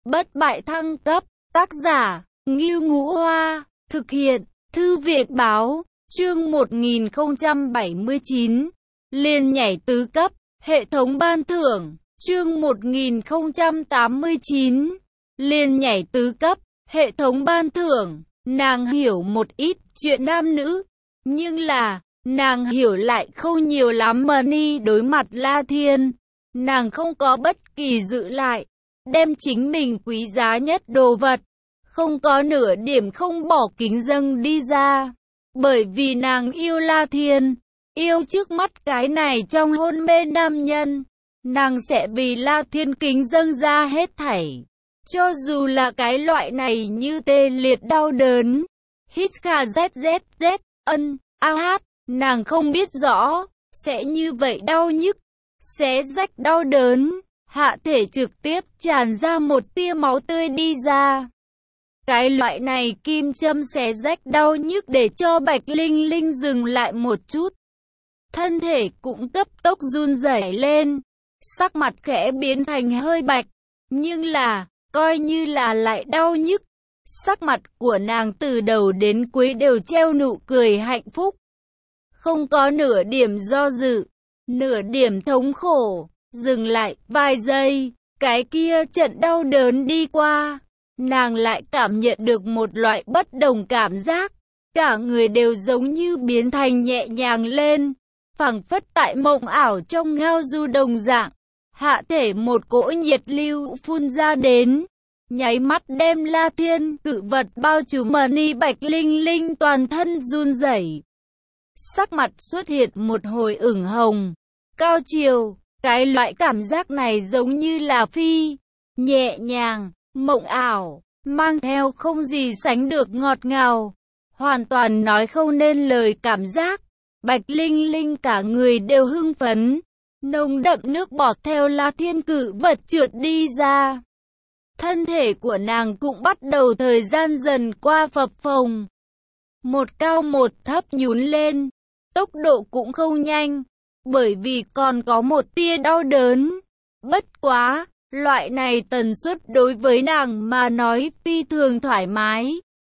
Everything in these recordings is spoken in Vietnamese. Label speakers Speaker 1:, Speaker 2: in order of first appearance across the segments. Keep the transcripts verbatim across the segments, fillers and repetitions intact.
Speaker 1: Bất bại thăng cấp, tác giả, Ngưu Ngũ Hoa, thực hiện, Thư viện Báo, chương một nghìn không trăm bảy mươi chín, liền nhảy tứ cấp, hệ thống ban thưởng, chương một nghìn không trăm tám mươi chín, liền nhảy tứ cấp, hệ thống ban thưởng, nàng hiểu một ít chuyện nam nữ, nhưng là, nàng hiểu lại không nhiều lắm. Money đối mặt La Thiên, nàng không có bất kỳ giữ lại, đem chính mình quý giá nhất đồ vật, không có nửa điểm không bỏ kính dâng đi ra, bởi vì nàng yêu La Thiên, yêu trước mắt cái này trong hôn mê nam nhân, nàng sẽ vì La Thiên kính dâng ra hết thảy, cho dù là cái loại này như tê liệt đau đớn. Hít kha z z z, ân, a hát, nàng không biết rõ, sẽ như vậy đau nhức, xé rách đau đớn, hạ thể trực tiếp tràn ra một tia máu tươi đi ra. Cái loại này kim châm xé rách đau nhức để cho Bạch Linh Linh dừng lại một chút. Thân thể cũng cấp tốc run rẩy lên, sắc mặt khẽ biến thành hơi bạch, nhưng là, coi như là lại đau nhức. Sắc mặt của nàng từ đầu đến cuối đều treo nụ cười hạnh phúc. Không có nửa điểm do dự, nửa điểm thống khổ, dừng lại vài giây, cái kia trận đau đớn đi qua. Nàng lại cảm nhận được một loại bất đồng cảm giác, cả người đều giống như biến thành nhẹ nhàng lên, phảng phất tại mộng ảo trong ngao du đồng dạng. Hạ thể một cỗ nhiệt lưu phun ra đến, nháy mắt đem La Thiên cự vật bao trùm. Money Bạch Linh Linh toàn thân run rẩy, sắc mặt xuất hiện một hồi ửng hồng, cao chiều, cái loại cảm giác này giống như là phi, nhẹ nhàng, mộng ảo, mang theo không gì sánh được ngọt ngào, hoàn toàn nói không nên lời cảm giác. Bạch Linh Linh cả người đều hưng phấn, nồng đậm nước bọt theo La Thiên cự vật trượt đi ra. Thân thể của nàng cũng bắt đầu thời gian dần qua phập phồng, một cao một thấp nhún lên, tốc độ cũng không nhanh, bởi vì còn có một tia đau đớn. Bất quá, loại này tần suất đối với nàng mà nói phi thường thoải mái.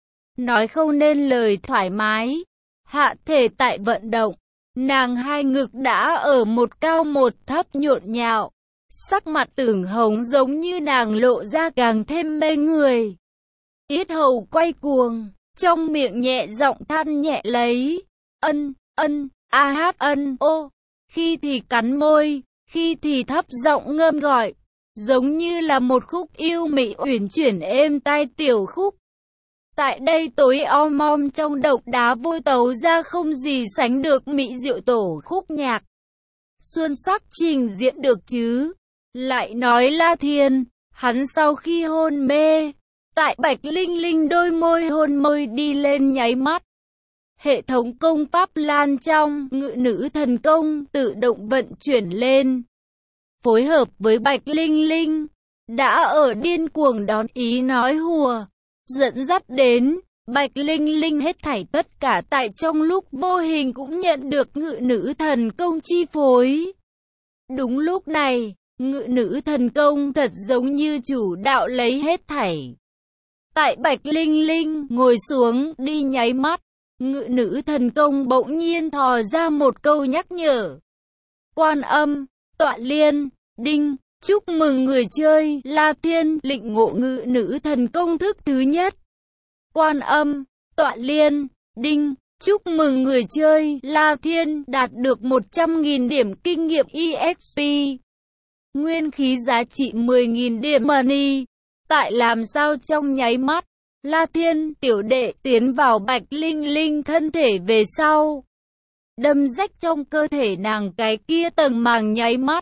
Speaker 1: Nói không nên lời thoải mái, hạ thể tại vận động, nàng hai ngực đã ở một cao một thấp nhộn nhạo. Sắc mặt ửng hồng giống như nàng lộ ra càng thêm mê người. Yết hầu quay cuồng, trong miệng nhẹ giọng than nhẹ lấy, ân, ân, a hát ân, ô, khi thì cắn môi, khi thì thấp giọng ngâm gọi, giống như là một khúc yêu mị uyển chuyển êm tai tiểu khúc. Tại đây tối om om trong độc đá vôi tấu ra không gì sánh được mỹ diệu tổ khúc nhạc. Xuân sắc trình diễn được chứ. Lại nói La Thiên, hắn sau khi hôn mê, tại Bạch Linh Linh đôi môi hôn môi đi lên nháy mắt. Hệ thống công pháp Lan trong ngự nữ thần công tự động vận chuyển lên. Phối hợp với Bạch Linh Linh, đã ở điên cuồng đón ý nói hùa, dẫn dắt đến, Bạch Linh Linh hết thảy tất cả tại trong lúc vô hình cũng nhận được ngự nữ thần công chi phối. Đúng lúc này, ngự nữ thần công thật giống như chủ đạo lấy hết thảy. Tại Bạch Linh Linh ngồi xuống đi nháy mắt, ngự nữ thần công bỗng nhiên thò ra một câu nhắc nhở. Quan Âm, Tọa Liên, Đinh, chúc mừng người chơi La Thiên lĩnh ngộ ngự nữ thần công thức thứ nhất. Quan Âm, Tọa Liên, Đinh, chúc mừng người chơi La Thiên đạt được một trăm nghìn điểm kinh nghiệm e ích pê. Nguyên khí giá trị mười nghìn điểm money. Tại làm sao trong nháy mắt, La Thiên tiểu đệ tiến vào Bạch Linh Linh thân thể về sau, đâm rách trong cơ thể nàng cái kia tầng màng nháy mắt.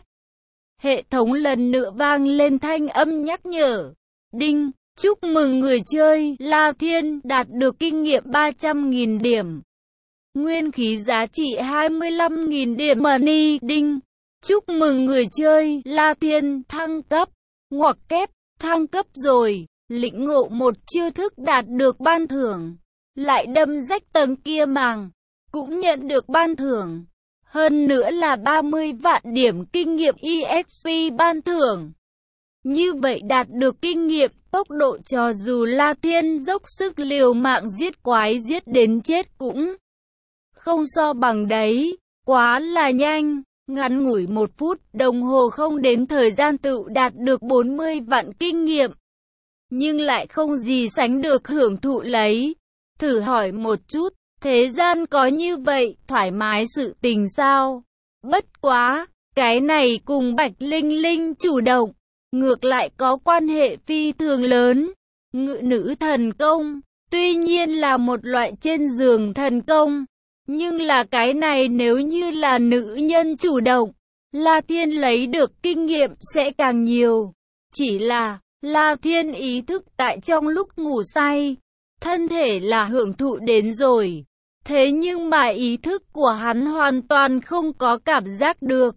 Speaker 1: Hệ thống lần nữa vang lên thanh âm nhắc nhở. Đinh, chúc mừng người chơi La Thiên đạt được kinh nghiệm ba trăm nghìn điểm. Nguyên khí giá trị hai mươi lăm nghìn điểm money. Đinh, chúc mừng người chơi La Thiên thăng cấp, ngoặc kép, thăng cấp rồi, lĩnh ngộ một chiêu thức đạt được ban thưởng, lại đâm rách tầng kia màng, cũng nhận được ban thưởng, hơn nữa là ba mươi vạn điểm kinh nghiệm e ích pê ban thưởng. Như vậy đạt được kinh nghiệm, tốc độ cho dù La Thiên dốc sức liều mạng giết quái giết đến chết cũng không so bằng đấy, quá là nhanh. Ngắn ngủi một phút đồng hồ không đến thời gian tự đạt được bốn mươi vạn kinh nghiệm, nhưng lại không gì sánh được hưởng thụ lấy. Thử hỏi một chút, thế gian có như vậy, thoải mái sự tình sao? Bất quá, cái này cùng Bạch Linh Linh chủ động, ngược lại có quan hệ phi thường lớn. Ngự nữ thần công, tuy nhiên là một loại trên giường thần công, nhưng là cái này nếu như là nữ nhân chủ động, La Thiên lấy được kinh nghiệm sẽ càng nhiều. Chỉ là, La Thiên ý thức tại trong lúc ngủ say, thân thể là hưởng thụ đến rồi. Thế nhưng mà ý thức của hắn hoàn toàn không có cảm giác được.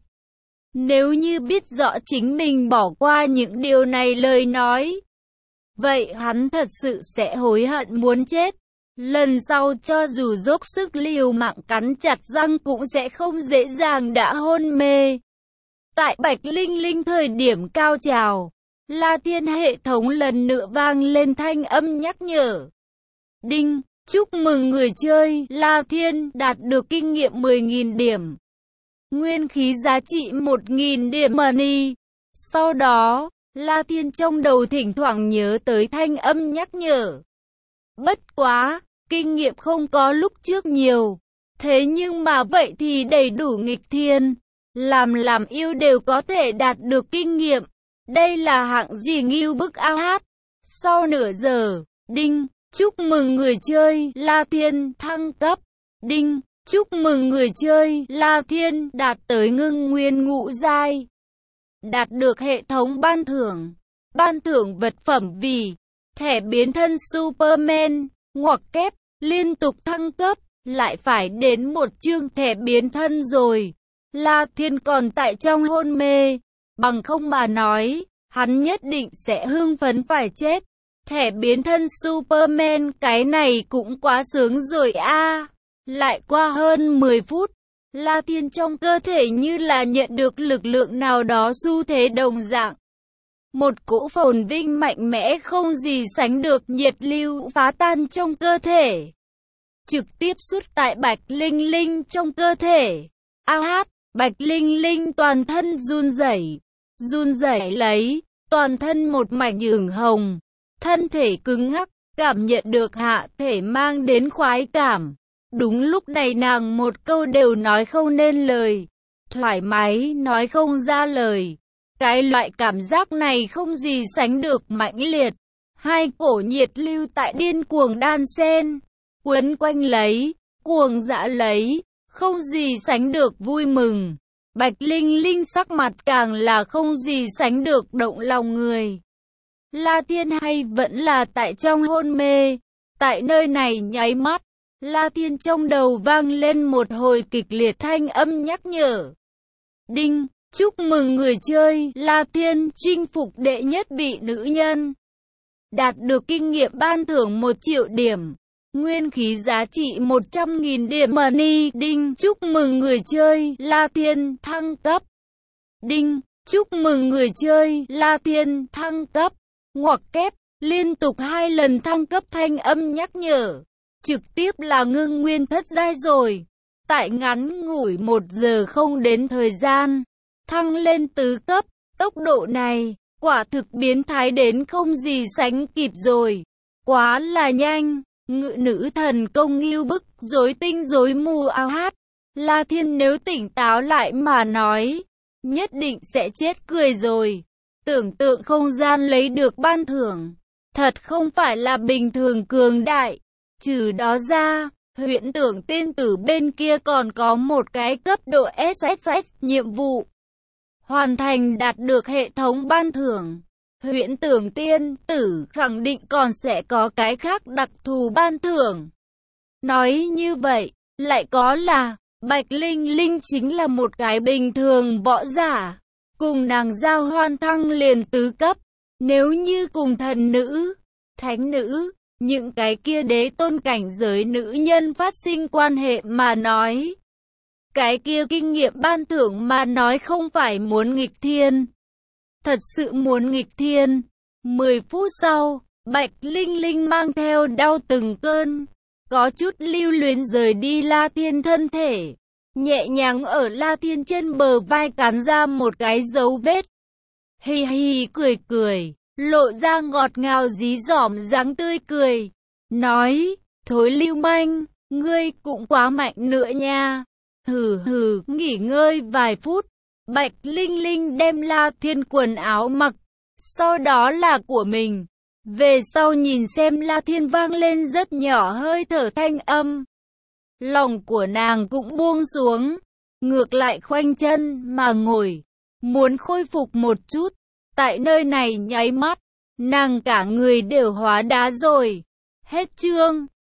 Speaker 1: Nếu như biết rõ chính mình bỏ qua những điều này lời nói, vậy hắn thật sự sẽ hối hận muốn chết. Lần sau cho dù dốc sức liều mạng cắn chặt răng cũng sẽ không dễ dàng đã hôn mê. Tại Bạch Linh Linh thời điểm cao trào, La Thiên hệ thống lần nữa vang lên thanh âm nhắc nhở. Đinh, chúc mừng người chơi La Thiên đạt được kinh nghiệm mười nghìn điểm. Nguyên khí giá trị một nghìn điểm money. Sau đó, La Thiên trong đầu thỉnh thoảng nhớ tới thanh âm nhắc nhở. Bất quá, kinh nghiệm không có lúc trước nhiều. Thế nhưng mà vậy thì đầy đủ nghịch thiên. Làm làm yêu đều có thể đạt được kinh nghiệm. Đây là hạng gì nghiêu bức a hát. Sau nửa giờ, đinh, chúc mừng người chơi La Thiên thăng cấp. Đinh, chúc mừng người chơi La Thiên đạt tới ngưng nguyên ngũ giai. Đạt được hệ thống ban thưởng. Ban thưởng vật phẩm vì thẻ biến thân Superman, ngoặc kép, liên tục thăng cấp, lại phải đến một chương thẻ biến thân rồi. La Thiên còn tại trong hôn mê, bằng không mà nói, hắn nhất định sẽ hưng phấn phải chết. Thẻ biến thân Superman cái này cũng quá sướng rồi a. À. Lại qua hơn mười phút, La Thiên trong cơ thể như là nhận được lực lượng nào đó xu thế đồng dạng. Một cỗ phồn vinh mạnh mẽ không gì sánh được nhiệt lưu phá tan trong cơ thể. Trực tiếp xuất tại Bạch Linh Linh trong cơ thể. A hát, Bạch Linh Linh toàn thân run rẩy, run rẩy lấy, toàn thân một mảnh ửng hồng, thân thể cứng ngắc, cảm nhận được hạ thể mang đến khoái cảm. Đúng lúc này nàng một câu đều nói không nên lời, thoải mái nói không ra lời. Cái loại cảm giác này không gì sánh được mãnh liệt. Hai cổ nhiệt lưu tại điên cuồng đan xen, quấn quanh lấy, cuồng dã lấy, không gì sánh được vui mừng. Bạch Linh Linh sắc mặt càng là không gì sánh được động lòng người. La Thiên hay vẫn là tại trong hôn mê. Tại nơi này nháy mắt, La Thiên trong đầu vang lên một hồi kịch liệt thanh âm nhắc nhở. Đinh, chúc mừng người chơi La Thiên chinh phục đệ nhất vị nữ nhân. Đạt được kinh nghiệm ban thưởng một triệu điểm. Nguyên khí giá trị một trăm nghìn điểm money. Đinh, chúc mừng người chơi La Thiên thăng cấp. Đinh, chúc mừng người chơi La Thiên thăng cấp. Ngoặc kép, liên tục hai lần thăng cấp thanh âm nhắc nhở. Trực tiếp là ngưng nguyên thất giai rồi. Tại ngắn ngủi một giờ không đến thời gian, thăng lên tứ cấp, tốc độ này, quả thực biến thái đến không gì sánh kịp rồi. Quá là nhanh, ngự nữ thần công nghiêu bức, rối tinh rối mù a hát. La Thiên nếu tỉnh táo lại mà nói, nhất định sẽ chết cười rồi. Tưởng tượng không gian lấy được ban thưởng, thật không phải là bình thường cường đại. Trừ đó ra, huyễn tưởng tiên tử bên kia còn có một cái cấp độ ét ét ét nhiệm vụ. Hoàn thành đạt được hệ thống ban thưởng. Huyễn tưởng tiên tử khẳng định còn sẽ có cái khác đặc thù ban thưởng. Nói như vậy, lại có là, Bạch Linh Linh chính là một cái bình thường võ giả. Cùng nàng giao hoan thăng liền tứ cấp. Nếu như cùng thần nữ, thánh nữ, những cái kia đế tôn cảnh giới nữ nhân phát sinh quan hệ mà nói, cái kia kinh nghiệm ban thưởng mà nói không phải muốn nghịch thiên. thật sự muốn nghịch thiên. Mười phút sau, Bạch Linh Linh mang theo đau từng cơn, có chút lưu luyến rời đi La Thiên thân thể, nhẹ nhàng ở La Thiên trên bờ vai cắn ra một cái dấu vết. Hi hi cười cười, lộ ra ngọt ngào dí dỏm dáng tươi cười, nói, thối lưu manh, ngươi cũng quá mạnh nữa nha. Hừ hừ, nghỉ ngơi vài phút, Bạch Linh Linh đem La Thiên quần áo mặc, sau đó là của mình. Về sau nhìn xem La Thiên vang lên rất nhỏ hơi thở thanh âm. Lòng của nàng cũng buông xuống, ngược lại khoanh chân mà ngồi, muốn khôi phục một chút. Tại nơi này nháy mắt, nàng cả người đều hóa đá rồi. Hết chương.